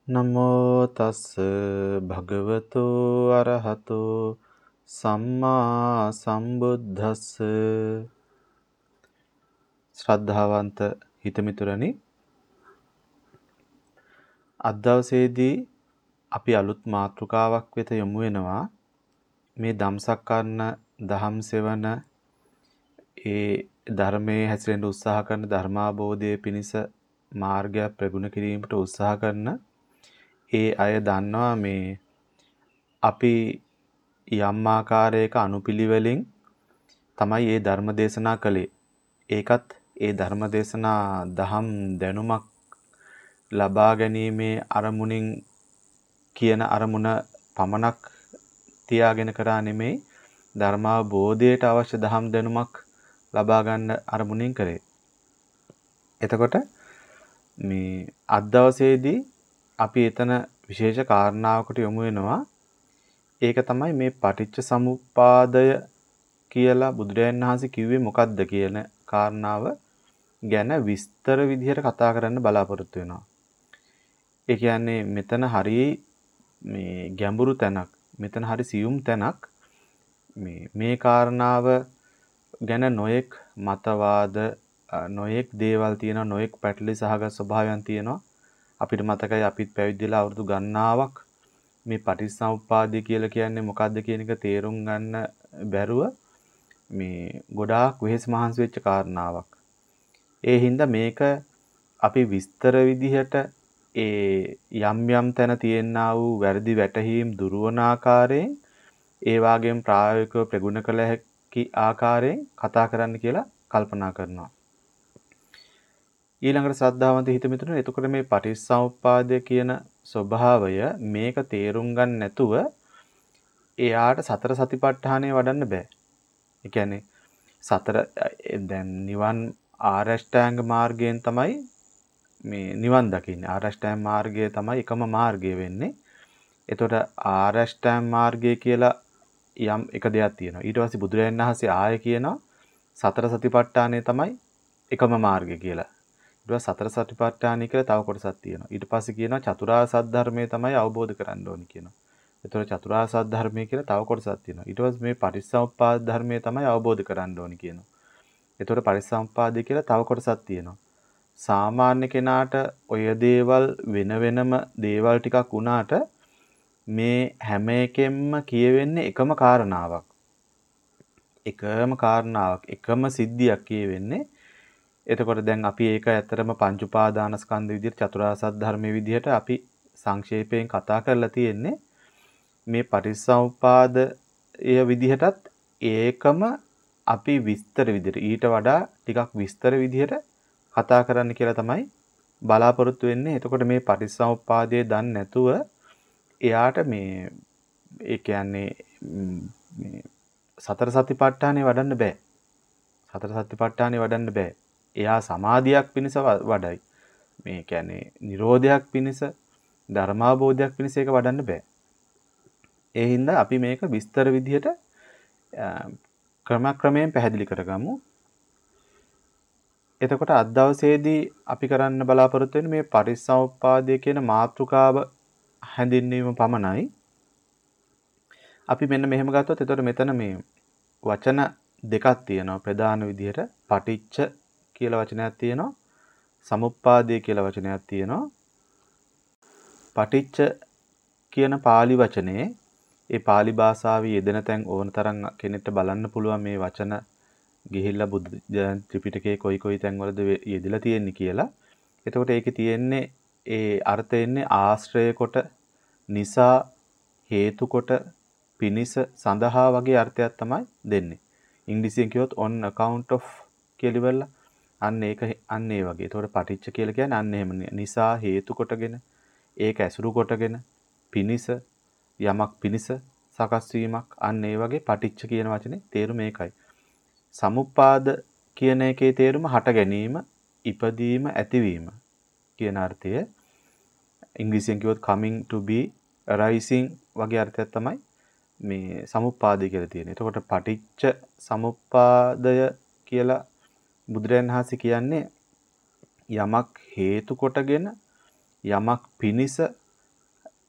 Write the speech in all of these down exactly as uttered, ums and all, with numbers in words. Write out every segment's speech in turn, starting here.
නමෝ තස් භගවතු අරහතෝ සම්මා සම්බුද්දස්ස. ශ්‍රද්ධාවන්ත හිතමිතුරනි, අද දවසේදී අපි අලුත් මාතෘකාවක් වෙත යොමු වෙනවා. මේ ධම්සක්කරණ දහම් සෙවන ඒ ධර්මයේ හැසිරෙන්න උත්සාහ කරන ධර්මාබෝධයේ පිණිස මාර්ගය ප්‍රගුණ කිරීමට උත්සාහ කරන ඒ අය දන්නවා මේ අපි යම් ආකාරයක අනුපිළිවෙලින් තමයි මේ ධර්ම දේශනා කළේ. ඒකත් ඒ ධර්ම දේශනා දහම් දැනුමක් ලබා ගැනීමේ අරමුණින් කියන අරමුණ පමණක් තියාගෙන කරා නෙමෙයි, ධර්මාබෝධයට අවශ්‍ය දහම් දැනුමක් ලබා ගන්න අරමුණින් කරේ. එතකොට මේ අද දවසේදී අපි එතන විශේෂ කාරණාවකට යොමු වෙනවා. ඒක තමයි මේ පටිච්ච සමුප්පාදය කියලා බුදුරජාණන් වහන්සේ කිව්වේ මොකක්ද කියන කාරණාව ගැන විස්තර විදිහට කතා කරන්න බලාපොරොත්තු වෙනවා. ඒ කියන්නේ මෙතන හරි මේ ගැඹුරු තැනක්, මෙතන හරි සියුම් තැනක්. මේ මේ කාරණාව ගැන නොයෙක් මතවාද, නොයෙක් දේවල් තියෙනවා, නොයෙක් පැටලි සහගත ස්වභාවයන් තියෙනවා. අපිට මතකයි අපිත් පැවිදිලා අවුරුදු ගණනාවක් මේ පටිච්චසමුප්පාදය කියලා කියන්නේ මොකක්ද කියන එක තේරුම් ගන්න බැරුව මේ ගොඩාක් වෙහෙස මහන්සි වෙච්ච කාරණාවක්. ඒ හින්දා මේක අපි විස්තර විදිහට ඒ යම් යම් තැන තියෙනා වූ වැරදි වැටහීම් දුරවන ආකාරයෙන්, ඒ වගේම ප්‍රායෝගිකව ප්‍රගුණ කළ හැකි ආකාරයෙන් කතා කරන්න කියලා කල්පනා කරනවා. ඊළඟට ශ්‍රද්ධාවන්ත හිතමිතුරනේ, එතකොට මේ පටිච්චසමුප්පාදය කියන ස්වභාවය මේක තේරුම් ගන්න නැතුව එයාට සතර සතිපට්ඨානය වඩන්න බෑ. ඒ කියන්නේ සතර දැන් නිවන් ආරෂ්ඨාංග මාර්ගයෙන් තමයි මේ නිවන් දකින්නේ. ආරෂ්ඨාංග මාර්ගය තමයි එකම මාර්ගය වෙන්නේ. එතකොට ආරෂ්ඨාංග මාර්ගය කියලා යම් එක දෙයක් තියෙනවා. ඊට පස්සේ බුදුරජාණන් වහන්සේ ආයෙ කියනවා සතර සතිපට්ඨානය තමයි එකම මාර්ගය කියලා. ඊට පස්සේ සතර සතිපට්ඨානය කියලා තව කොටසක් තියෙනවා. ඊට පස්සේ කියනවා චතුරාර්ය සත්‍ය ධර්මය තමයි අවබෝධ කරගන්න ඕනි කියනවා. එතකොට චතුරාර්ය සත්‍ය ධර්මය කියලා තව කොටසක් තියෙනවා. ඊට පස්සේ මේ පටිච්චසමුප්පාද ධර්මය තමයි අවබෝධ කරගන්න ඕනි කියනවා. එතකොට පටිච්චසමුප්පාදය කියලා තව කොටසක් තියෙනවා. සාමාන්‍ය කෙනාට ඔය දේවල් වෙන වෙනම දේවල් ටිකක් වුණාට මේ හැම එකෙන්ම කියවෙන්නේ එකම කාරණාවක්. එකම කාරණාවක්, එකම සිද්ධියක් කියවෙන්නේ. එතකොට දැන් අපි ඒක ඇත්තරම පංච උපාදානස්කන්ධ විදිහට චතුරාර්ය සත්‍ය ධර්මයේ විදිහට අපි සංක්ෂේපයෙන් කතා කරලා තියෙන්නේ. මේ පටිච්චසමුප්පාදය විදිහටත් ඒකම අපි විස්තර විදිහට ඊට වඩා ටිකක් විස්තර විදිහට කතා කරන්න කියලා තමයි බලාපොරොත්තු වෙන්නේ. එතකොට මේ පටිච්චසමුප්පාදය දන්නේ නැතුව එයාට මේ ඒ කියන්නේ මේ සතර සතිපට්ඨානෙ වඩන්න බෑ. සතර සතිපට්ඨානෙ වඩන්න බෑ. එයා සමාධියක් පිණිස වඩයි. මේ කියන්නේ නිරෝධයක් පිණිස, ධර්මාබෝධයක් පිණිස ඒක වඩන්න බෑ. ඒ හින්දා අපි මේක විස්තර විදිහට ක්‍රමක්‍රමයෙන් පැහැදිලි කරගමු. එතකොට අද දවසේදී අපි කරන්න බලාපොරොත්තු වෙන්නේ මේ පටිච්චසමුප්පාදය කියන මාතෘකාව හැඳින්වීම පමණයි. අපි මෙන්න මෙහෙම ගත්තොත් එතකොට මෙතන මේ වචන දෙකක් තියෙනවා ප්‍රධාන විදිහට. පටිච්ච කියලා වචනයක් තියෙනවා, සමුප්පාදය කියලා වචනයක් තියෙනවා. පටිච්ච කියන pāli වචනේ ඒ pāli භාෂාවේ යෙදෙන තැන් ඕන තරම් කෙනෙක්ට බලන්න පුළුවන් මේ වචන ගිහිල්ලා බුද්ධ ත්‍රිපිටකයේ කොයි කොයි තැන්වලද යෙදලා තියෙන්නේ කියලා. එතකොට ඒකේ තියෙන්නේ ඒ අර්ථය එන්නේ ආශ්‍රය කොට, නිසා, හේතු කොට, පිනිස, සඳහා වගේ අර්ථයක් තමයි දෙන්නේ. ඉංග්‍රීසියෙන් කියොත් on account of කියලා ඉවරලා අන්න ඒක අන්න ඒ වගේ. එතකොට පටිච්ච කියලා කියන්නේ අන්න එහෙම නිසා හේතු කොටගෙන, ඒක ඇසුරු කොටගෙන, පිනිස යමක් පිනිස සකස් වීමක්, අන්න ඒ වගේ පටිච්ච කියන වචනේ තේරුම ඒකයි. සමුප්පාද කියන එකේ තේරුම හට ගැනීම, ඉපදීම, ඇතිවීම කියන අර්ථය. ඉංග්‍රීසියෙන් කිව්වොත් coming to be, arising වගේ අර්ථයක් තමයි මේ සමුප්පාදය කියලා තියෙන්නේ. එතකොට පටිච්ච සමුප්පාදය කියලා බුදුරජාණන් වහන්සේ කියන්නේ යමක් හේතු කොටගෙන, යමක් පිනිස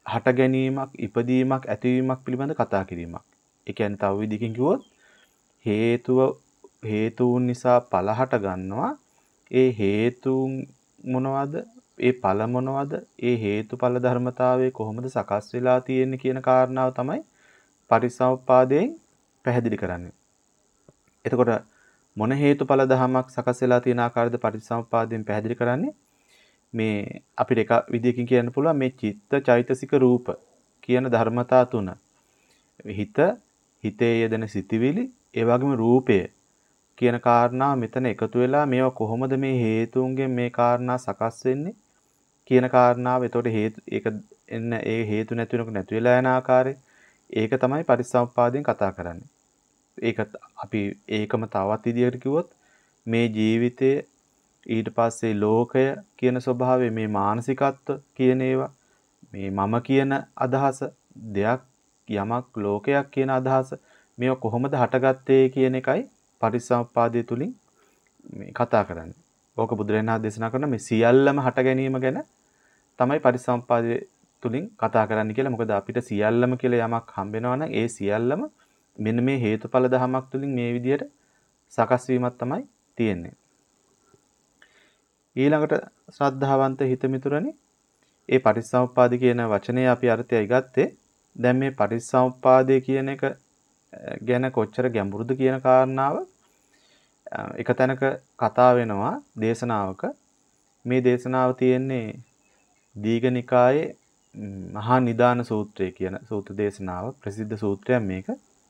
හට ගැනීමක්, ඉපදීමක්, ඇතිවීමක් පිළිබඳ කතා කිරීමක්. ඒ කියන්නේ තව විදිහකින් කිව්වොත් හේතුව හේතුන් නිසා ඵල හට ගන්නවා. ඒ හේතුන් මොනවද? ඒ ඵල මොනවද? ඒ හේතුඵල ධර්මතාවය කොහොමද සකස් වෙලා තියෙන්නේ කියන කාරණාව තමයි පටිච්චසමුප්පාදයෙන් පැහැදිලි කරන්නේ. එතකොට මොන හේතුඵල ධමයක් සකස් වෙලා තියෙන ආකාරයද පටිච්චසමුප්පාදයෙන් පැහැදිලි කරන්නේ? මේ අපිට එක විදිහකින් කියන්න පුළුවන් මේ චිත්ත චෛතසික රූප කියන ධර්මතා තුන. හිත, හිතේ යෙදෙන සිතිවිලි, ඒ වගේම රූපය කියන කාරණා මෙතන එකතු වෙලා මේවා කොහොමද මේ හේතුන්ගෙන් මේ කාරණා සකස් වෙන්නේ කියන කාරණාව. එතකොට හේතු ඒක එන්න ඒ හේතු නැති වෙනකොට නැති වෙලා යන ආකාරය. ඒක තමයි පටිච්චසමුප්පාදයෙන් කතා කරන්නේ. ඒක අපි ඒකම තවත් විදිහකට කිව්වොත් මේ ජීවිතයේ ඊට පස්සේ ලෝකය කියන ස්වභාවය, මේ මානසිකත්ව කියන ඒවා, මේ මම කියන අදහස, දෙයක් යමක් ලෝකයක් කියන අදහස, මේවා කොහොමද හටගත්තේ කියන එකයි පටිච්චසමුප්පාදය තුලින් මේ කතා කරන්නේ. ඕක බුදුරජාණන් වහන්සේ දේශනා කරන මේ සියල්ලම හට ගැනීම ගැන තමයි පටිච්චසමුප්පාදය තුලින් කතා කරන්න කියලා. මොකද අපිට සියල්ලම කියලා යමක් හම්බ වෙනවා නම් ඒ සියල්ලම මෙන්න මේ හේතුඵල ධමයක් තුලින් මේ විදිහට සකස් වීමක් තමයි තියෙන්නේ. ඊළඟට ශ්‍රද්ධාවන්ත හිත මිතුරනි, ඒ පටිච්චසමුප්පාද කියන වචනේ අපි අර්ථයයි ගත්තේ. දැන් මේ පටිච්චසමුප්පාදය කියන එක ගැන කොච්චර ගැඹුරුද කියන කාරණාව එක තැනක කතා වෙනවා දේශනාවක. මේ දේශනාව තියෙන්නේ දීඝනිකායේ මහා නිදාන සූත්‍රය කියන සූත්‍ර දේශනාව. ප්‍රසිද්ධ සූත්‍රයක් මේක.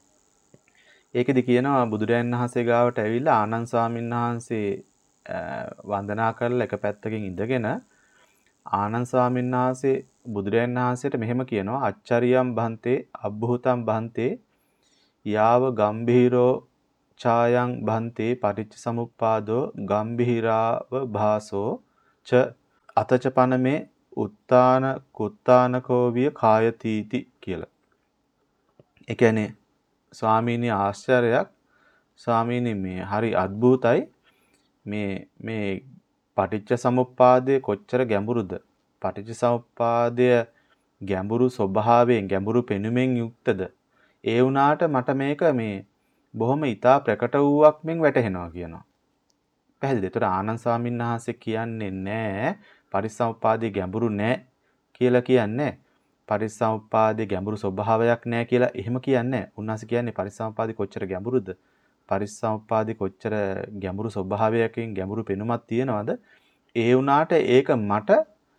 ඒකෙදි කියනවා බුදුරජාණන් වහන්සේ ගාවට ඇවිල්ලා ආනන්ද ස්වාමීන් වහන්සේ වන්දනා කරලා එක පැත්තකින් ඉඳගෙන ආනන්ද ස්වාමීන් වහන්සේ බුදුරජාණන් වහන්සේට මෙහෙම කියනවා, අච්චරියම් භන්තේ අබ්බුතම් භන්තේ යාව ගම්භීරෝ ඡායං භන්තේ පටිච්ච සමුප්පාදෝ ගම්භීරාව භාසෝ ච අතච පනමේ උත්තාන කුත්තානකෝවිය කායතීති කියලා. ඒ කියන්නේ ස්වාමීනි ආශ්චර්යයක්, ස්වාමීනි මේ හරි අద్భుතයි. මේ මේ පටිච්ච සමුප්පාදය කොච්චර ගැඹුරුද? පටිච්ච සමුප්පාදය ගැඹුරු ස්වභාවයෙන්, ගැඹුරු පෙනුමෙන් යුක්තද? ඒ වුණාට මට මේක මේ බොහොම ඊටා ප්‍රකට වූවක් මෙන් වැටහෙනවා කියනවා. පැහැදිලිද? ඒතර ආනන්ද ස්වාමීන් වහන්සේ කියන්නේ නෑ පටිච්චසමුප්පාදේ ගැඹුරු නෑ කියලා කියන්නේ. පටිච්චසමුප්පාදේ ගැඹුරු ස්වභාවයක් නෑ කියලා එහෙම කියන්නේ. උන්වහන්සේ කියන්නේ පටිච්චසමුප්පාදේ කොච්චර ගැඹුරුද? පටිච්චසමුප්පාදේ කොච්චර ගැඹුරු ස්වභාවයකින් ගැඹුරු පෙනුමක් තියෙනවද? ඒ වුණාට ඒක මට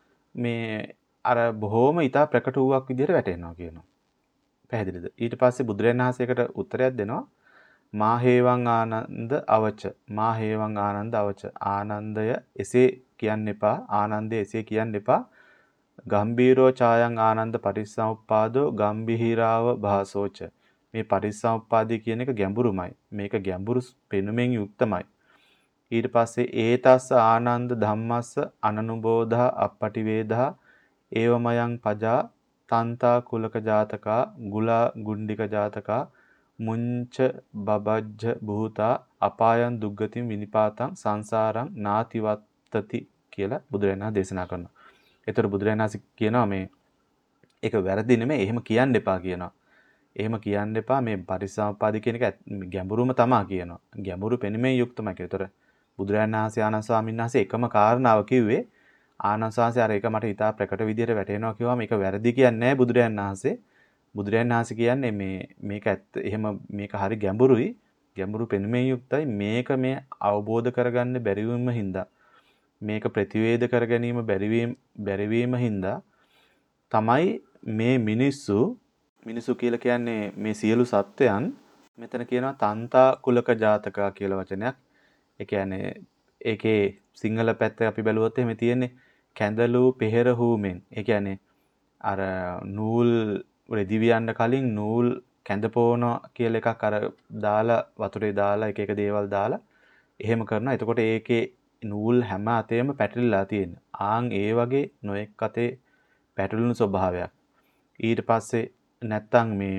මේ අර බොහොම ඊටා ප්‍රකට වූවක් විදිහට වැටෙනවා කියනවා. පැහැදිලිද? ඊට පස්සේ බුදුරජාණන් වහන්සේකට උත්තරයක් දෙනවා. මා හේවං ආනන්ද අවච. මා හේවං ආනන්ද අවච. ආනන්දය එසේ කියන්න එපා. ආනන්දය එසේ කියන්න එපා. ගම්බීරෝ ඡායං ආනන්ද පටිච්චසමුප්පාදෝ ගම්බිහිරාව භාසෝච. මේ පටිච්චසමුප්පාදය කියන එක ගැඹුරුමයි. මේක ගැඹුරු පෙනුමෙන් යුක්තමයි. ඊට පස්සේ ඒතස්ස ආනන්ද ධම්මස්ස අනනුබෝධා අප්පටිවේදා ඒවමයන් පජා තන්තා කුලක ජාතකා ගුලා ගුණ්ඩික ජාතකා මුංච බබජ්ජ භූතා අපායන් දුග්ගතින් විනිපාතං සංසාරං නාතිවත්තති කියලා බුදුරජාණන් වහන්සේ දේශනා කරනවා. ඒතර බුදුරජාණන් වහන්සේ කියනවා මේ ඒක වැරදි නෙමෙයි, එහෙම කියන්න එපා කියනවා. එහෙම කියන්න එපා, මේ පටිච්චසමුප්පාද කියන එක ගැඹුරුම තමා කියනවා. ගැඹුරු පෙනුමෙන් යුක්තමයි කියලා. ඒතර බුදුරජාණන් වහන්සේ ආනන්ද ස්වාමීන් වහන්සේ එකම කාරණාව කිව්වේ. ආනන්ද ස්වාමීන් අර ඒක මට ඉතා ප්‍රකට විදිහට වැටෙනවා කිව්වා. මේක වැරදි කියන්නේ නැහැ බුදුරජාණන් වහන්සේ. බුදුරජාණන් වහන්සේ කියන්නේ මේ මේක ඇත්ත එහෙම මේක හරි ගැඹුරුයි. ගැඹුරු පෙනුමෙන් යුක්තයි. මේක මේ අවබෝධ කරගන්න බැරි වීම හින්දා, මේක ප්‍රතිවේද කර ගැනීම බැරි වීම බැරි වීම හින්දා තමයි මේ මිනිස්සු මිනිසු කියලා කියන්නේ මේ සියලු සත්වයන්. මෙතන කියනවා තන්තා කුලක ජාතකා කියලා වචනයක්. ඒ කියන්නේ ඒකේ සිංහල පැත්ත අපි බැලුවොත් එහෙම තියෙන්නේ කැඳලු පෙහෙර හූමෙන්. ඒ කියන්නේ අර නූල් රෙදි වියන්න කලින් නූල් කැඳපෝන කියලා එකක් අර දාලා වතුරේ දාලා එක එක දේවල් දාලා එහෙම කරනවා. එතකොට ඒකේ නූල් හැම අතේම පැටලිලා තියෙන. ආන් ඒ වගේ නොඑක් අතේ පැටලුණු ස්වභාවයක්. ඊට පස්සේ නැත්තම් මේ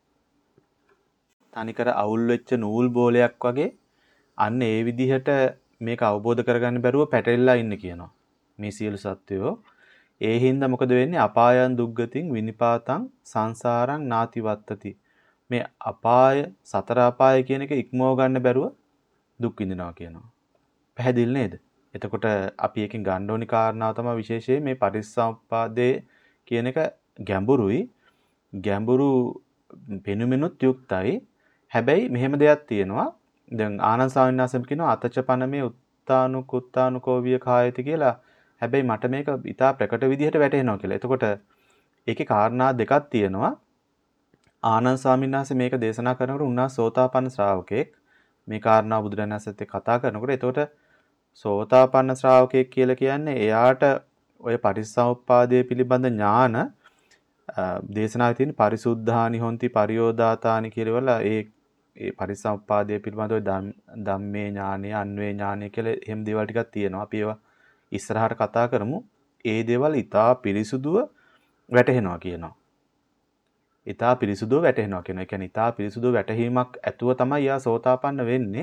තනිකර අවුල් වෙච්ච නූල් බෝලයක් වගේ අන්න ඒ විදිහට මේක අවබෝධ කරගන්න බැරුව පැටලිලා ඉන්න කියනවා මේ සියලු සත්වයෝ. ඒ හින්දා මොකද වෙන්නේ? අපායන් දුග්ගතින් විනිපාතං සංසාරං නාතිවත්තති. මේ අපාය සතර අපාය කියන එක ඉක්මව ගන්න බැරුව දුක් විඳිනවා කියනවා. පැහැදිලි නේද? එතකොට අපි එකෙන් ගන්න ඕනි කාරණාව තමයි විශේෂයෙන් මේ පටිච්චසමුප්පාදේ කියන එක ගැඹුරුයි. ගැඹුරු පෙනුමෙනුත් යුක්තයි. හැබැයි මෙහෙම දෙයක් තියෙනවා. දැන් ආනන්ද ස්වාමීන් වහන්සේ කියනවා අතචපන මේ උත්තානුක උත්තානුකෝවිය කායති කියලා. හැබැයි මට මේක ඉතා ප්‍රකට විදිහට වැටහෙනවා කියලා. එතකොට ඒකේ කාරණා දෙකක් තියෙනවා. ආනන්ද ස්වාමීන් වහන්සේ මේක දේශනා කරනකොට උන්වහන්සේ සෝතාපන්න ශ්‍රාවකෙක්. මේ කාරණා බුදුරජාණන් වහන්සේත් කතා කරනකොට එතකොට සෝතාපන්න ශ්‍රාවකෙක් කියලා කියන්නේ එයාට ඔය පටිච්චසමුප්පාදයේ පිළිබඳ ඥාන දේශනාවේ තියෙන පරිසුද්ධානි හොಂತಿ පරියෝදාතානි කියලා ඒ ඒ පරිසම්පාදයේ පිළිබඳව ධම්මේ ඥානය, අන්වේ ඥානය කියලා එහෙම දේවල් ටිකක් තියෙනවා. අපි ඒවා ඉස්සරහට කතා කරමු. ඒ දේවල් ඊටා පිරිසුදුව වැටහෙනවා කියනවා. ඊටා පිරිසුදුව වැටහෙනවා කියනවා. ඒ කියන්නේ ඊටා පිරිසුදුව වැටහීමක් ඇතුව තමයි යා සෝතාපන්න වෙන්නේ.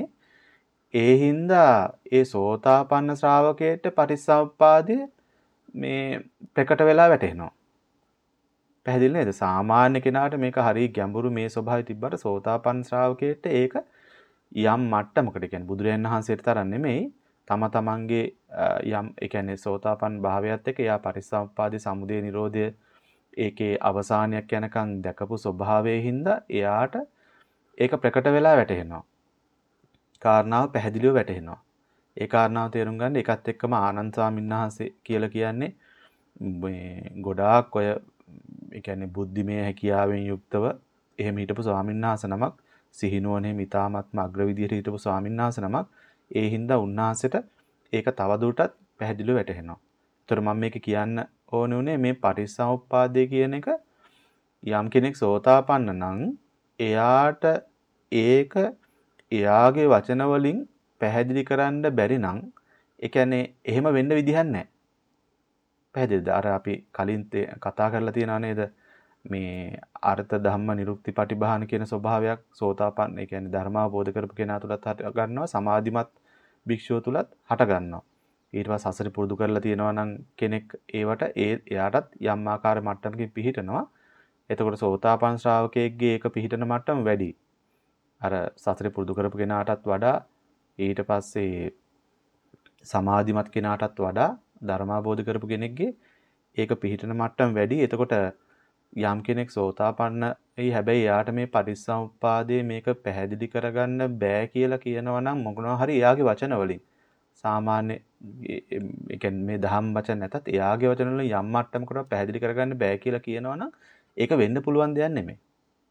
ඒ හින්දා ඒ සෝතාපන්න ශ්‍රාවකයට පරිසම්පාදයේ මේ ප්‍රකට වෙලා වැටහෙනවා. පැහැදිලි නේද? සාමාන්‍ය කෙනාට මේක හරිය ගැඹුරු මේ ස්වභාවය තිබ්බට සෝතාපන්න ශ්‍රාවකයට ඒක යම් මට්ටමකට කියන්නේ බුදුරජාණන් වහන්සේට තරම් නෙමෙයි තම තමන්ගේ යම් ඒ කියන්නේ සෝතාපන්න භාවයත් එක්ක එයා පරිසම්පාදේ සමුදය නිරෝධය ඒකේ අවසානයක් යනකම් දැකපු ස්වභාවයේ හින්දා එයාට ඒක ප්‍රකට වෙලා වැටහෙනවා. කාරණාව පැහැදිලිව වැටහෙනවා. ඒ කාරණාව තේරුම් ගන්න ඒකත් එක්කම ආනන්ද ස්වාමීන් වහන්සේ කියලා කියන්නේ මේ ගොඩාක් ඔය ඒ කියන්නේ බුද්ධිමය හැකියාවෙන් යුක්තව එහෙම හිටපු ස්වාමීන් වහන්සේ නමක් සිහිනුවනේ මිතාමත්ම අග්‍ර විදියට හිටපු ස්වාමීන් වහන්සේ නමක් ඒ හින්දා උන්වහන්සේට ඒක තවදුරටත් පැහැදිලිව වැටහෙනවා. ඒතර මම මේක කියන්න ඕනේ උනේ මේ පටිච්චසමුප්පාදය කියන එක යම් කෙනෙක් සෝතාපන්න නම් එයාට ඒක එයාගේ වචන වලින් පැහැදිලි කරන්න බැරි නම් ඒ කියන්නේ එහෙම වෙන්න විදිහක් නැහැ. පැහැදිලිද? අර අපි කලින් කතා කරලා තියෙනා නේද? මේ අර්ථ ධම්ම නිරුක්ති පටිභාන කියන ස්වභාවයක් සෝතාපන්න ඒ කියන්නේ ධර්මාවබෝධ කරපු කෙනා තුලත් හට ගන්නවා සමාධිමත් භික්ෂුව තුලත් හට ගන්නවා. ඊට පස්සේ සසර පුරුදු කරලා තියෙනවා නම් කෙනෙක් ඒවට ඒ එයාටත් යම් ආකාර මට්ටමකින් පිහිටනවා. එතකොට සෝතාපන්න ශ්‍රාවකයෙක්ගේ ඒක පිහිටන මට්ටම වැඩි. අර සසර පුරුදු කරපු කෙනාටත් වඩා ඊට පස්සේ සමාධිමත් කෙනාටත් වඩා ධර්මාවබෝධ කරපු කෙනෙක්ගේ ඒක පිහිටන මට්ටම වැඩි. එතකොට යම් කෙනෙක් සෝතාපන්න එයි හැබැයි යාට මේ පටිච්චසමුප්පාදයේ මේක පැහැදිලි කරගන්න බෑ කියලා කියනවා නම් මොනවා හරි එයාගේ වචන වලින් සාමාන්‍ය ඒ කියන්නේ මේ දහම් වචන නැතත් එයාගේ වචන වලින් යම් මට්ටමකට පැහැදිලි කරගන්න බෑ කියලා කියනවා නම් ඒක වෙන්න පුළුවන් දෙයක් නෙමෙයි.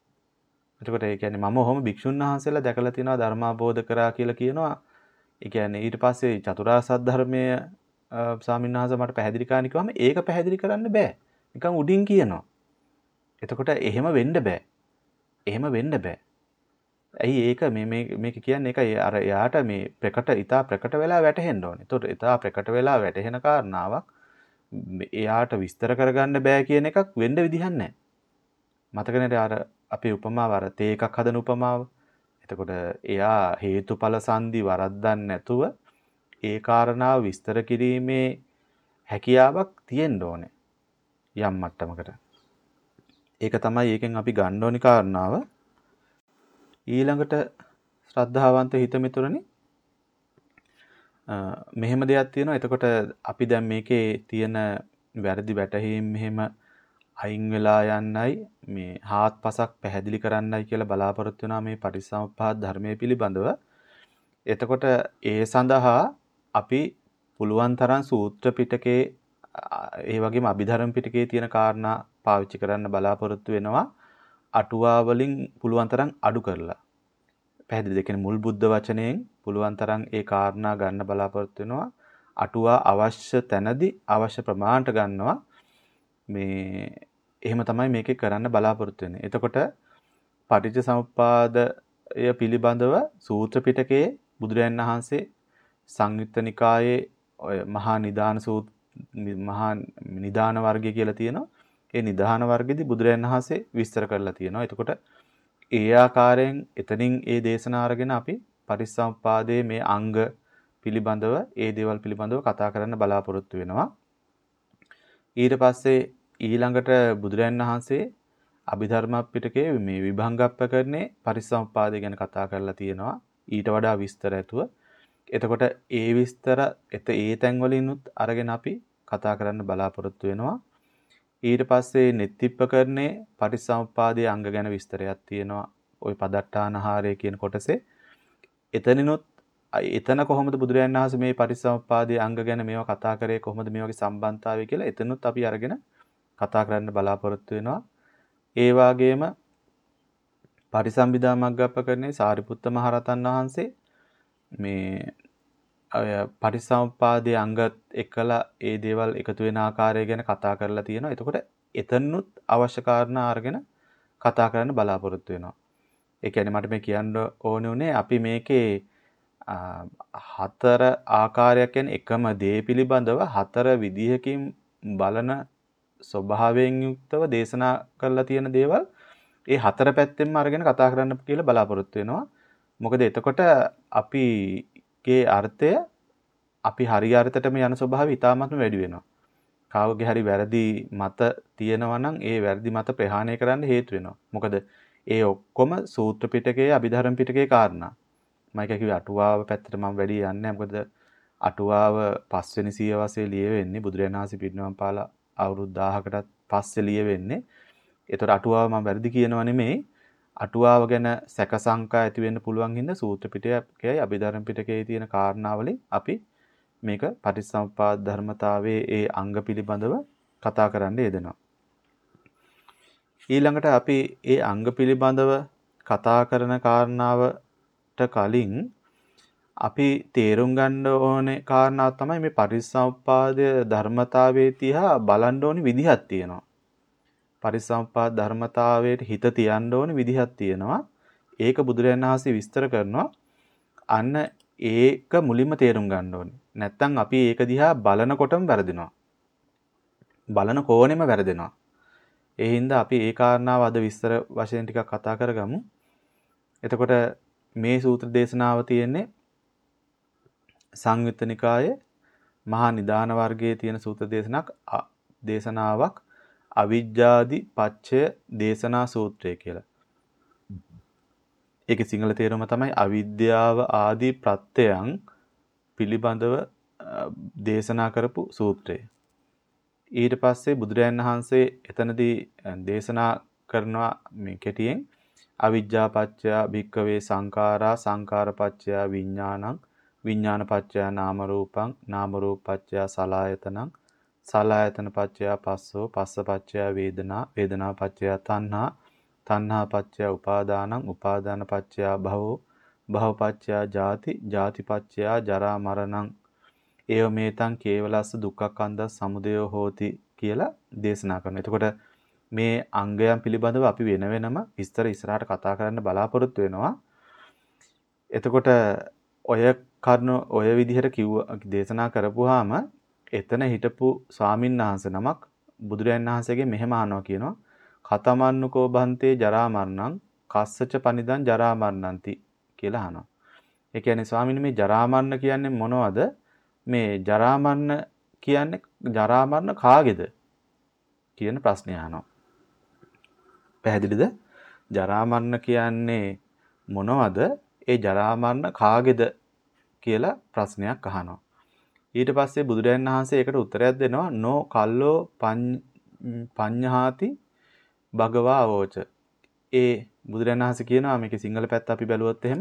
එතකොට ඒ කියන්නේ මම ඔහොම භික්ෂුන් වහන්සේලා දැකලා තියෙනවා ධර්මාවබෝධ කරා කියලා කියනවා. ඒ කියන්නේ ඊට පස්සේ චතුරාර්ය සත්‍ය ධර්මයේ ස්වාමීන් වහන්සේ මට පැහැදිලි කරන්න කිව්වම ඒක පැහැදිලි කරන්න බෑ. නිකන් උඩින් කියනවා. එතකොට එහෙම වෙන්න බෑ. එහෙම වෙන්න බෑ. ඇයි ඒක මේ මේ මේක කියන්නේ ඒක අර එයාට මේ ප්‍රකට ඊටා ප්‍රකට වෙලා වැටහෙන්න ඕනේ. එතකොට ඊටා ප්‍රකට වෙලා වැටහෙන කාරණාවක් එයාට විස්තර කරගන්න බෑ කියන එකක් වෙන්න විදිහක් නැහැ. මතකනේ අර අපේ උපමාව අර තේ එකක් හදන උපමාව. එතකොට එයා හේතුඵල සංදි වරද්දන්න නැතුව ඒ කාරණාව විස්තර කිරීමේ හැකියාවක් තියෙන්න ඕනේ යම් මට්ටමකට. ඒක තමයි ඒකෙන් අපි ගන්න ඕනි කාරණාව. ඊළඟට ශ්‍රද්ධාවන්ත හිතමිතුරනි මෙහෙම දෙයක් තියෙනවා. එතකොට අපි දැන් මේකේ තියෙන වැරදි වැටහීම් මෙහෙම අයින් වෙලා යන්නයි මේ හාත්පසක් පැහැදිලි කරන්නයි කියලා බලාපොරොත්තු වෙනා මේ පටිච්චසමුප්පාද ධර්මයේ පිළිබඳව. එතකොට ඒ සඳහා අපි පුළුවන් තරම් සූත්‍ර පිටකේ ඒ වගේම අභිධර්ම පිටකේ තියෙන කාරණා පාවිච්චි කරන්න බලාපොරොත්තු වෙනවා. අටුවා වලින් පුළුවන් තරම් අඩු කරලා. පැහැදිලිද? කියන්නේ මුල් බුද්ධ වචනයෙන් පුළුවන් තරම් ඒ කාරණා ගන්න බලාපොරොත්තු වෙනවා. අටුවා අවශ්‍ය තැනදී අවශ්‍ය ප්‍රමාණයට ගන්නවා. මේ එහෙම තමයි මේකේ කරන්න බලාපොරොත්තු වෙන්නේ. එතකොට පටිච්චසමුප්පාදය පිළිබඳව සූත්‍ර පිටකයේ බුදුරජාණන් වහන්සේ සංයුත්ත නිකායේ ඔය මහා නිදාන සූත් මහා නිදාන වර්ගය කියලා තියෙනවා. ඒ නිදාන වර්ගෙදි බුදුරජාණන් වහන්සේ විස්තර කරලා තියෙනවා. එතකොට ඒ ආකාරයෙන් එතනින් ඒ දේශනා අරගෙන අපි පටිච්චසමුප්පාදයේ මේ අංග පිළිබඳව ඒ දේවල් පිළිබඳව කතා කරන්න බලාපොරොත්තු වෙනවා. ඊට පස්සේ ඊළඟට බුදුරජාණන් වහන්සේ අභිධර්ම පිටකයේ මේ විභංගප්පකරණේ පරිසම්පාදය ගැන කතා කරලා තියෙනවා ඊට වඩා විස්තර ඇතුව. එතකොට ඒ විස්තර එත ඒ තැන් වලිනුත් අරගෙන අපි කතා කරන්න බලාපොරොත්තු වෙනවා. ඊට පස්සේ නෙත්තිප්පකරණේ පරිසම්පාදයේ අංග ගැන විස්තරයක් තියෙනවා. ওই පදට්ටානහාරය කියන කොටසේ. එතනිනුත් එතන කොහොමද බුදුරජාණන් වහන්සේ මේ පරිසම්පාදයේ අංග ගැන මේවා කතා කරේ කොහොමද මේ වගේ සම්බන්ධතාවය කියලා එතනත් අපි අරගෙන කතා කරන්න බලාපොරොත්තු වෙනවා. ඒ වගේම පරිසම්බිදා මග්ගප්පකරණේ සාරිපුත්ත මහරහතන් වහන්සේ මේ අය පරිසම්පාදයේ අංගත් එක්කලා ඒ දේවල් එකතු වෙන ආකාරය ගැන කතා කරලා තියෙනවා. එතකොට එතනනුත් අවශ්‍ය කාරණා අරගෙන කතා කරන්න බලාපොරොත්තු වෙනවා. ඒ කියන්නේ මට මේ කියන්න ඕනේ උනේ අපි මේකේ හතර ආකාරයක් කියන්නේ එකම දේ පිළිබඳව හතර විදිහකින් බලන ස්වභාවයෙන් යුක්තව දේශනා කරලා තියෙන දේවල් ඒ හතර පැත්තෙන්ම අරගෙන කතා කරන්න කියලා බලාපොරොත්තු වෙනවා. මොකද එතකොට අපිගේ අර්ථය අපි හරි අර්ථයටම යන ස්වභාවය ඉතාමත්ම වැඩි වෙනවා. කාවගේ හරි වැරදි මත තියෙනවා නම් ඒ වැරදි මත ප්‍රහාණය කරන්න හේතු වෙනවා. මොකද ඒ ඔක්කොම සූත්‍ර පිටකයේ අභිධර්ම පිටකයේ කාරණා. මම කිව්වේ අටුවාව පැත්තට මම වැඩි යන්නේ නැහැ. මොකද අටුවාව පස්වෙනි සියවසේ ලියවෙන්නේ බුදුරජාණන් වහන්සේ පිරිනිවන් පාලා අවුරුදු දහයකටත් පස්සේ ලියවෙන්නේ. ඒතර අටුවාව මම වැරදි කියනවා නෙමෙයි. අටුවාව ගැන සැක සංකා ඇති වෙන්න පුළුවන් හින්දා සූත්‍ර පිටකයයි අභිධර්ම පිටකයේ තියෙන කාරණාවලින් අපි මේක පටිච්චසමුප්පාද ධර්මතාවයේ ඒ අංග පිළිබඳව කතා කරන්න යෙදෙනවා. ඊළඟට අපි ඒ අංග පිළිබඳව කතා කරන කාරණාවට කලින් අපි තේරුම් ගන්න ඕනේ කාරණාව තමයි මේ පටිච්චසමුප්පාද ධර්මතාවයේ තියා බලන්න ඕනේ විදිහක් තියෙනවා. පටිච්චසමුප්පාද ධර්මතාවයට හිත තියන්න ඕනේ විදිහක් තියෙනවා. ඒක බුදුරජාණන් වහන්සේ විස්තර කරනවා. අන්න ඒක මුලින්ම තේරුම් ගන්න ඕනේ. නැත්තම් අපි ඒක දිහා බලනකොටම වැරදිනවා. බලන කෝණෙම වැරදෙනවා. ඒ හින්දා අපි ඒ කාරණාව අද විස්තර වශයෙන් ටිකක් කතා කරගමු. එතකොට මේ සූත්‍ර දේශනාව තියෙන්නේ සංයුත්ත නිකායේ මහා නිදාන වර්ගයේ තියෙන සූත්‍ර දේශනාවක් දේශනාවක් අවිජ්ජාදි පච්චය දේශනා සූත්‍රය කියලා. ඒකේ සිංහල තේරුම තමයි අවිද්‍යාව ආදී ප්‍රත්‍යයන් පිළිබඳව දේශනා කරපු සූත්‍රය. ඊට පස්සේ බුදුරජාණන් වහන්සේ එතනදී දේශනා කරනවා මේ කෙටියෙන් අවිජ්ජා පච්චය භික්කවේ සංඛාරා සංඛාර පච්චය විඥානං විඥාන පච්චය නාම රූපං නාම රූප පච්චය සලආයතනං සලආයතන පච්චය පස්සෝ පස්ස පච්චය වේදනා වේදනා පච්චය තණ්හා තණ්හා පච්චය උපාදානං උපාදාන පච්චය භවෝ භව පච්චය ජාති ජාති පච්චය ජරා මරණං ඒව මේතං කේවලස්ස දුක්ඛක්ඛන්ධ සමුදයෝ හෝති කියලා දේශනා කරනවා. එතකොට මේ අංගයන් පිළිබඳව අපි වෙන වෙනම විස්තර ඉස්සරහට කතා කරන්න බලාපොරොත්තු වෙනවා. එතකොට ඔය කරුණ ඔය විදිහට කිව්ව දේශනා කරපුවාම එතන හිටපු ස්වාමීන් වහන්සේ නමක් බුදුරජාණන් වහන්සේගෙන් මෙහෙම අහනවා කියනවා කතමන්නකෝ බන්තේ ජරා මරණං කස්සච පනිදං ජරා මරණන්ති කියලා අහනවා. ඒ කියන්නේ ස්වාමීන් මේ ජරා මරණ කියන්නේ මොනවද? මේ ජරා මරණ කියන්නේ ජරා මරණ කාගේද කියන ප්‍රශ්නය අහනවා. පැහැදිලිද? ජරා මරණ කියන්නේ මොනවද? ඒ ජරා මරණ කාගේද කියලා ප්‍රශ්නයක් අහනවා. ඊට පස්සේ බුදුරජාණන් වහන්සේ ඒකට උත්තරයක් දෙනවා නෝ කල්ලෝ පඤ්ඤහාති භගවා අවෝච. ඒ බුදුරජාණන් වහන්සේ කියනවා මේකේ සිංහල පැත්ත අපි බැලුවොත් එහෙම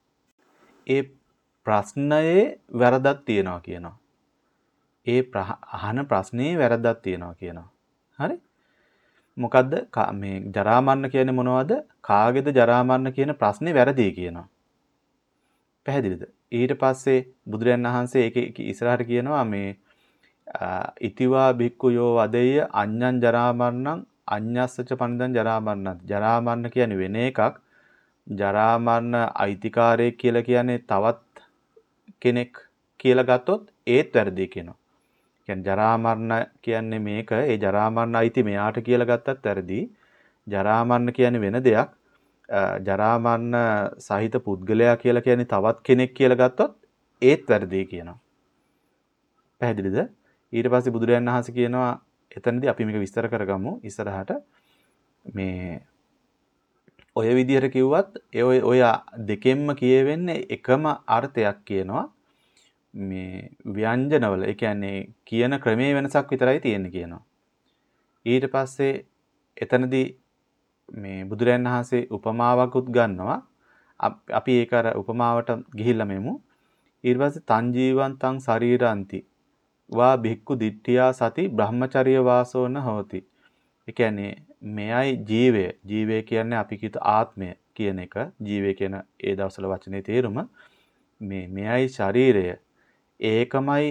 ඒ ප්‍රශ්නයේ වැරදක් තියෙනවා කියනවා. ඒ අහන ප්‍රශ්නේ වැරදක් තියෙනවා කියනවා. හරි? මොකද්ද මේ ජරා මරණ කියන්නේ මොනවද? කාගේද ජරා මරණ කියන ප්‍රශ්නේ වැරදි කියනවා. පැහැදිලිද? ඊට පස්සේ බුදුරජාණන් වහන්සේ ඒක ඉස්සරහට කියනවා මේ ඉතිවා බික්කු යෝ වදෙය්‍ය අඤ්ඤං ජරා මරණං අඤ්ඤස්සච පනිදං ජරා මරණං. ජරා මරණ කියන්නේ වෙන එකක්. ජරා මරණ අයිතිකාරයෙක් කියලා කියන්නේ තවත් කෙනෙක් කියලා ගත්තොත් ඒත් වැරදි කියනවා. කියන්නේ ජරා මරණ කියන්නේ මේක ඒ ජරා මරණ අයිති මෙයාට කියලා ගත්තත් වැරදි. ජරා මරණ කියන්නේ වෙන දෙයක්. ජරා මරණ සහිත පුද්ගලයා කියලා කියන්නේ තවත් කෙනෙක් කියලා ගත්තොත් ඒත් වැරදි කියනවා. පැහැදිලිද? ඊට පස්සේ බුදුරජාණන් වහන්සේ කියනවා එතනදී අපි මේක විස්තර කරගමු ඉස්සරහට. මේ ඔය විදිහට කිව්වත් ඒ ඔය ඔය දෙකෙන්ම කියවෙන්නේ එකම අර්ථයක් කියනවා. මේ ව්‍යංජනවල ඒ කියන්නේ කියන ක්‍රමයේ වෙනසක් විතරයි තියෙන්නේ කියනවා. ඊට පස්සේ එතනදී මේ බුදුරයන් වහන්සේ උපමාවකුත් ගන්නවා. අපි ඒක අර උපමාවට ගිහිල්ලා මෙමු. ඊට පස්සේ තං ජීවන්තං ශරීරාන්ති වා භික්ඛු දිට්ඨියා සති බ්‍රහ්මචර්ය වාසෝන හෝති. ඒ කියන්නේ මෙයයි ජීවය. ජීවය කියන්නේ අපි කිව්ත ආත්මය කියන එක. ජීවය කියන ඒ දවස්වල වචනේ තේරුම මේ මෙයයි ශරීරය. ඒකමයි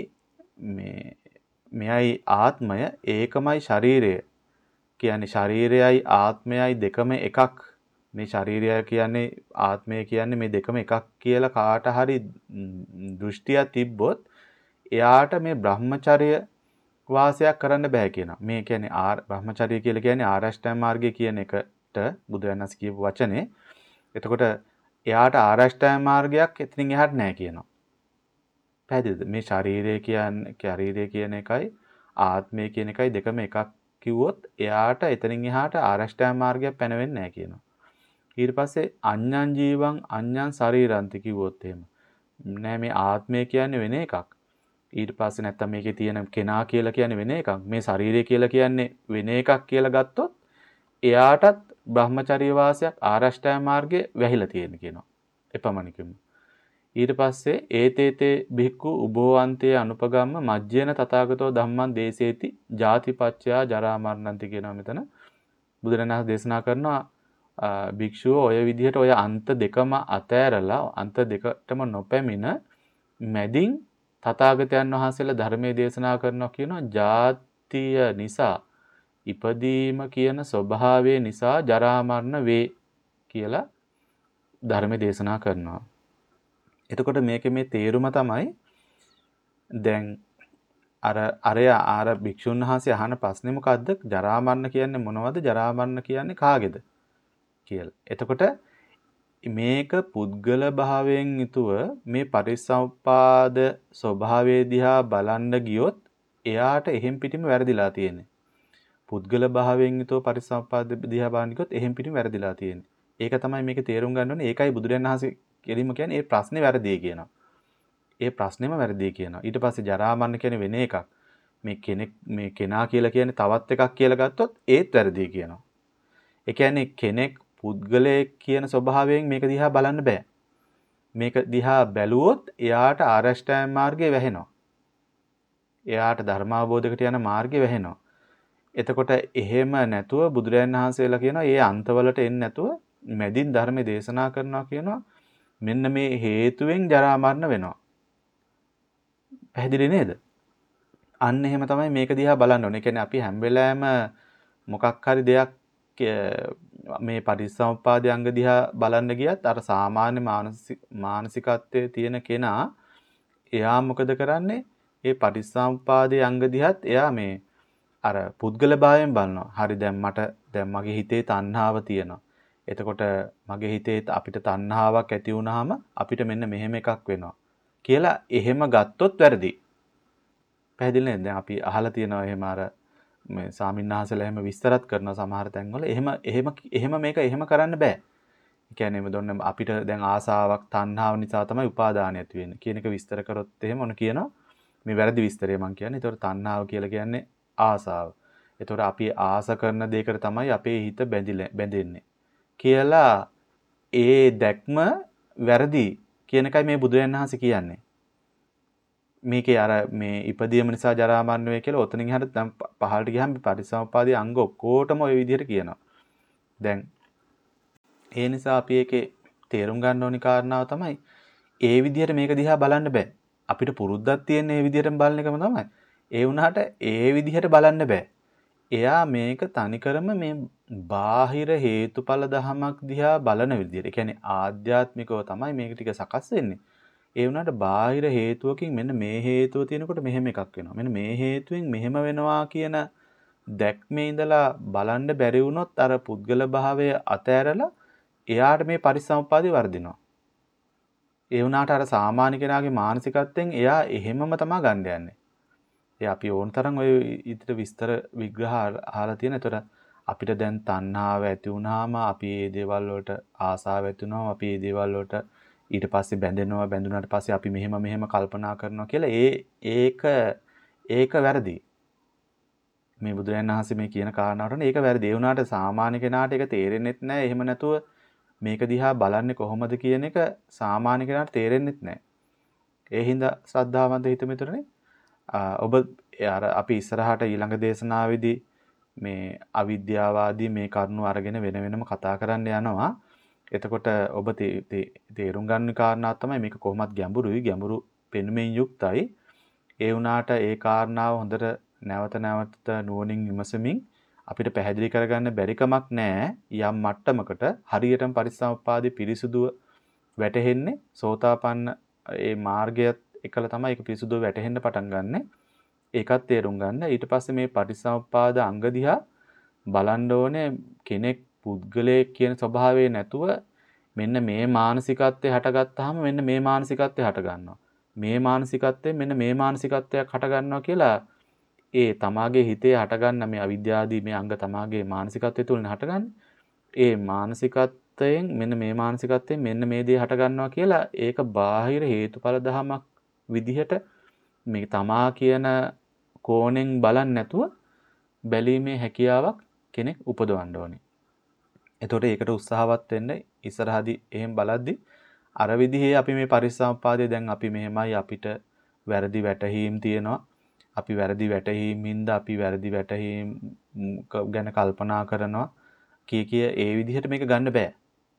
මේ මෙයයි ආත්මය. ඒකමයි ශරීරය. කියන්නේ ශරීරයයි ආත්මයයි දෙකම එකක්. මේ ශරීරය කියන්නේ ආත්මය කියන්නේ මේ දෙකම එකක් කියලා කාට හරි දෘෂ්ටියක් තිබ්බොත් එයාට මේ බ්‍රහ්මචර්ය වාසයක් කරන්න බෑ කියනවා. මේ කියන්නේ ආ බ්‍රහ්මචර්ය කියලා කියන්නේ ආරෂ්ඨාංග මාර්ගය කියන එකට බුදුරජාණන් වහන්සේ කියපු වචනේ. එතකොට එයාට ආරෂ්ඨාංග මාර්ගයක් එතනින් එහාට නැහැ කියනවා. පැහැදිලිද? මේ ශරීරය කියන්නේ ශරීරය කියන එකයි ආත්මය කියන එකයි දෙකම එකක් කිව්වොත් එයාට එතනින් එහාට ආරෂ්ඨාංග මාර්ගයක් පැනවෙන්නේ නැහැ කියනවා. ඊට පස්සේ අඤ්ඤං ජීවං අඤ්ඤං ශරීරන්ති කිව්වොත් එහෙම නෑ මේ ආත්මය කියන්නේ වෙන එකක්. ඊට පස්සේ නැත්තම් මේකේ තියෙන කෙනා කියලා කියන්නේ වෙන එකක්. මේ ශරීරය කියලා කියන්නේ වෙන එකක් කියලා ගත්තොත් එයාටත් බ්‍රහ්මචර්ය වාසයක් ආරෂ්ඨාංග මාර්ගයේ වැහිලා තියෙන කියනවා. එපමණකින්ම. ඊට පස්සේ ඒතේතේ භික්ඛු උභෝවන්තේ අනුපගම්ම මජ්ජේන තථාගතෝ ධම්මං දේසේති ජාතිපච්චයා ජරා මරණන්ති කියනවා මෙතන. බුදුරණාහි දේශනා කරනවා භික්ෂුව ඔය විදිහට ඔය අන්ත දෙකම අතෑරලා අන්ත දෙකටම නොපැමිණ මැදින් තථාගතයන් වහන්සේලා ධර්මයේ දේශනා කරනවා කියනවා. ජාතිය නිසා ඉපදීම කියන ස්වභාවය නිසා ජරා මරණ වේ කියලා ධර්මයේ දේශනා කරනවා. එතකොට මේකේ මේ තේරුම තමයි දැන් අර අරයා ආර භික්ෂුන් වහන්සේ අහන ප්‍රශ්නේ මොකද්ද? ජරා මරණ කියන්නේ මොනවද? ජරා මරණ කියන්නේ කාගේද කියලා. එතකොට මේක පුද්ගල භාවයෙන් යුතුව මේ පටිච්චසමුප්පාද ස්වභාවය දිහා බලන්න ගියොත් එයාට එහෙම් පිටිම වැරදිලා තියෙන්නේ. පුද්ගල භාවයෙන් යුතුව පටිච්චසමුප්පාද දිහා බලන්න ගියොත් එහෙම් පිටිම වැරදිලා තියෙන්නේ. ඒක තමයි මේක තේරුම් ගන්න ඕනේ. ඒකයි බුදුරජාණන් වහන්සේ කෙලින්ම කියන්නේ මේ ප්‍රශ්නේ වැරදි කියනවා. ඒ ප්‍රශ්නේම වැරදි කියනවා. ඊට පස්සේ ජරා මරණ කියන්නේ වෙන එකක්. මේ කෙනෙක් මේ කෙනා කියලා කියන්නේ තවත් එකක් කියලා ගත්තොත් ඒත් වැරදි කියනවා. ඒ කියන්නේ කෙනෙක් පුද්ගලයෙක් කියන ස්වභාවයෙන් මේක දිහා බලන්න බෑ. මේක දිහා බැලුවොත් එයාට ආරෂ්ඨාංග මාර්ගය වැහෙනවා. එයාට ධර්මාවබෝධයකට යන මාර්ගය වැහෙනවා. එතකොට එහෙම නැතුව බුදුරජාණන් වහන්සේලා කියනවා මේ අන්තවලට එන්නේ නැතුව මැදින් ධර්මයේ දේශනා කරනවා කියනවා. මෙන්න මේ හේතුවෙන් ජරා මරණ වෙනවා. පැහැදිලි නේද? අන්න එහෙම තමයි මේක දිහා බලන්න ඕනේ. ඒ කියන්නේ අපි හැම වෙලාවෙම මොකක් හරි දෙයක් මේ පටිච්චසමුප්පාදයේ අංග දිහා බලන්න ගියත් අර සාමාන්‍ය මානසිකත්වයේ තියෙන කෙනා එයා මොකද කරන්නේ? ඒ පටිච්චසමුප්පාදයේ අංග දිහත් එයා මේ අර පුද්ගල භාවයෙන් බලනවා. හරි දැන් මට දැන් මගේ හිතේ තණ්හාව තියෙනවා. එතකොට මගේ හිතේ අපිට තණ්හාවක් ඇති වුනහම අපිට මෙන්න මෙහෙම එකක් වෙනවා කියලා එහෙම ගත්තොත් වැරදි. පැහැදිලි නේද? දැන් අපි අහලා තියෙනවා එහෙම අර මේ සාමින්හාසලා එහෙම විස්තරත් කරනවා සමහර තැන්වල. එහෙම එහෙම එහෙම මේක එහෙම කරන්න බෑ. ඒ කියන්නේ මේ දොන්න අපිට දැන් ආසාවක් තණ්හාව නිසා තමයි උපාදානය ඇති වෙන්නේ කියන එක විස්තර කරොත් එහෙම ඔන්න කියනවා. මේ වැරදි විස්තරය මම කියන්නේ. ඒතකොට තණ්හාව කියලා කියන්නේ ආසාව. ඒතකොට අපි ආස කරන දෙයකට තමයි අපේ හිත බැඳෙන්නේ කියලා ඒ දැක්ම වැරදි කියන එකයි මේ බුදුරජාණන් වහන්සේ කියන්නේ. මේකේ අර මේ ඉපදීම නිසා ජරා මරණ වේ කියලා ඔතනින් එහාට දැන් පහළට ගියාම පටිච්චසමුප්පාදයේ අංග ඔක්කොටම ওই විදිහට කියනවා. දැන් ඒ නිසා අපි ඒකේ තේරුම් ගන්න ඕනි කාරණාව තමයි ඒ විදිහට මේක දිහා බලන්න බෑ. අපිට පුරුද්දක් තියෙන මේ විදිහටම බලන එකම තමයි. ඒ වුණාට ඒ විදිහට බලන්න බෑ. එයා මේක තනිකරම මේ බාහිර හේතුඵල ධමයක් දිහා බලන විදිහට. ඒ කියන්නේ ආධ්‍යාත්මිකව තමයි මේක ටික සකස් වෙන්නේ. ඒ වුණාට බාහිර හේතුවකින් මෙන්න මේ හේතුව තියෙනකොට මෙහෙම එකක් වෙනවා. මෙන්න මේ හේතුවෙන් මෙහෙම වෙනවා කියන දැක්මේ ඉඳලා බලන්න බැරි වුණොත් අර පුද්ගල භාවය අතෑරලා එයාට මේ පරිසම්පාදේ වර්ධිනවා. ඒ වුණාට අර සාමාන්‍ය කෙනාගේ මානසිකත්වයෙන් එයා එහෙමම තමයි ගන්න යන්නේ. ඒ අපි ඕන තරම් ඔය ඉදිරියට විස්තර විග්‍රහ අහලා තියෙන. ඒතර අපිට දැන් තණ්හාව ඇති වුනහම අපි මේ දේවල් වලට ආසාව ඇති වෙනවා. අපි මේ දේවල් වලට ඊට පස්සේ බැඳෙනවා. බැඳුනාට පස්සේ අපි මෙහෙම මෙහෙම කල්පනා කරනවා කියලා ඒ ඒක ඒක වැරදි. මේ බුදුරජාණන් වහන්සේ මේ කියන කාරණාවට ඒක වැරදි. ඒ වුණාට සාමාන්‍ය කෙනාට ඒක තේරෙන්නෙත් නැහැ. එහෙම නැතුව මේක දිහා බලන්නේ කොහොමද කියන එක සාමාන්‍ය කෙනාට තේරෙන්නෙත් නැහැ. ඒ හින්දා ශ්‍රද්ධාවන්ත හිත මිතුරනේ ඔබ අර අපි ඉස්සරහට ඊළඟ දේශනාවේදී මේ අවිද්‍යාවාදී මේ කරුණු අරගෙන වෙන වෙනම කතා කරන්න යනවා. එතකොට ඔබ තේරුම් ගන්න කාරණා තමයි මේක කොහොමත් ගැඹුරුයි, ගැඹුරු පෙනුමෙන් යුක්තයි. ඒ වුණාට ඒ කාරණාව හොඳට නැවත නැවත නුවණින් විමසමින් අපිට පැහැදිලි කරගන්න බැරි කමක් නැහැ. යම් මට්ටමකට හරියටම පරිසම්පාදේ පිරිසුදුව වැටහෙන්නේ සෝතාපන්න ඒ මාර්ගයත් එකල තමයි ඒක පිරිසුදුව වැටහෙන්න පටන් ගන්නෙ. ඒකත් තේරුම් ගන්න. ඊට පස්සේ මේ පටිසම්පාද අංග දිහා බලන්න ඕනේ කෙනෙක් පුද්ගලයෙක් කියන ස්වභාවය නැතුව මෙන්න මේ මානසිකත්වය හටගත්තාම මෙන්න මේ මානසිකත්වය හට ගන්නවා. මේ මානසිකත්වයෙන් මෙන්න මේ මානසිකත්වයක් හට ගන්නවා කියලා ඒ තමාගේ හිතේ හටගන්න මේ අවිද්‍යාදී මේ අංග තමාගේ මානසිකත්වය තුලින් හටගන්නේ. ඒ මානසිකත්වයෙන් මෙන්න මේ මානසිකත්වයෙන් මෙන්න මේ දේ හට ගන්නවා කියලා ඒක බාහිර හේතුඵල ධමයක් විදිහට මේ තමා කියන කෝණයෙන් බලන්නේ නැතුව බැලීමේ හැකියාවක් කෙනෙක් උපදවන්න ඕනේ. එතකොට ඒකට උත්සාහවත් වෙන්න ඉස්සරහදී එහෙම බලද්දි අර විදිහේ අපි මේ පරිසම්පාදේ දැන් අපි මෙහෙමයි අපිට වැරදි වැටහීම් තියෙනවා. අපි වැරදි වැටහීමින්ද අපි වැරදි වැටහීම් ගැන කල්පනා කරනවා. කී කිය ඒ විදිහට මේක ගන්න බෑ.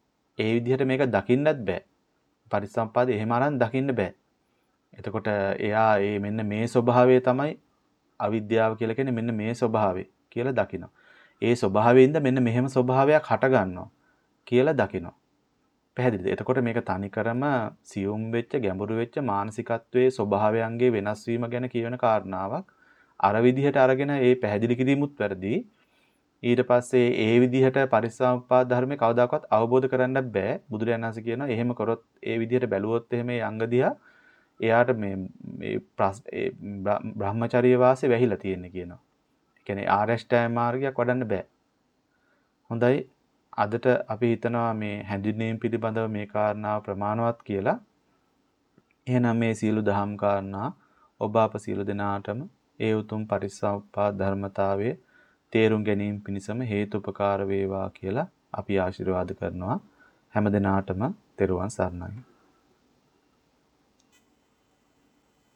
ඒ විදිහට මේක දකින්නත් බෑ. පරිසම්පාදේ එහෙම අරන් දකින්න බෑ. එතකොට එයා ඒ මෙන්න මේ ස්වභාවය තමයි අවිද්‍යාව කියලා කියන්නේ මෙන්න මේ ස්වභාවය කියලා දකිනවා. ඒ ස්වභාවයෙන්ද මෙන්න මෙහෙම ස්වභාවයක් හට ගන්නවා කියලා දකිනවා. පැහැදිලිද? එතකොට මේක තනිකරම සියුම් වෙච්ච ගැඹුරු වෙච්ච මානසිකත්වයේ ස්වභාවයන්ගේ වෙනස් වීම ගැන කියවෙන කාරණාවක්. අර විදිහට අරගෙන ඒ පැහැදිලි කිරීමුත් වැරදි. ඊට පස්සේ ඒ විදිහට පරිසම්පාද ධර්මයේ කවදාකවත් අවබෝධ කරන්නත් බෑ. බුදුරජාණන් වහන්සේ කියනවා එහෙම කරොත් ඒ විදිහට බැලුවොත් එහෙම මේ අංග දිහා එයාට මේ මේ බ්‍රහ්මචර්ය වාසය වැහිලා තියෙන්නේ කියනවා. ඒ කියන්නේ ආරෂ්ඨාය මාර්ගයක් වඩන්න බෑ. හොඳයි. අදට අපි හිතනවා මේ හැඳින්වීම පිළිබඳව මේ කාරණාව ප්‍රමාණවත් කියලා. එහෙනම් මේ සියලු දහම් කාරණා ඔබ අප සියලු දෙනාටම ඒ උතුම් පරිසම්පාද ධර්මතාවයේ තේරුම් ගැනීම පිණිසම හේතුපකාර වේවා කියලා අපි ආශිර්වාද කරනවා. හැම දිනාටම තෙරුවන් සරණයි.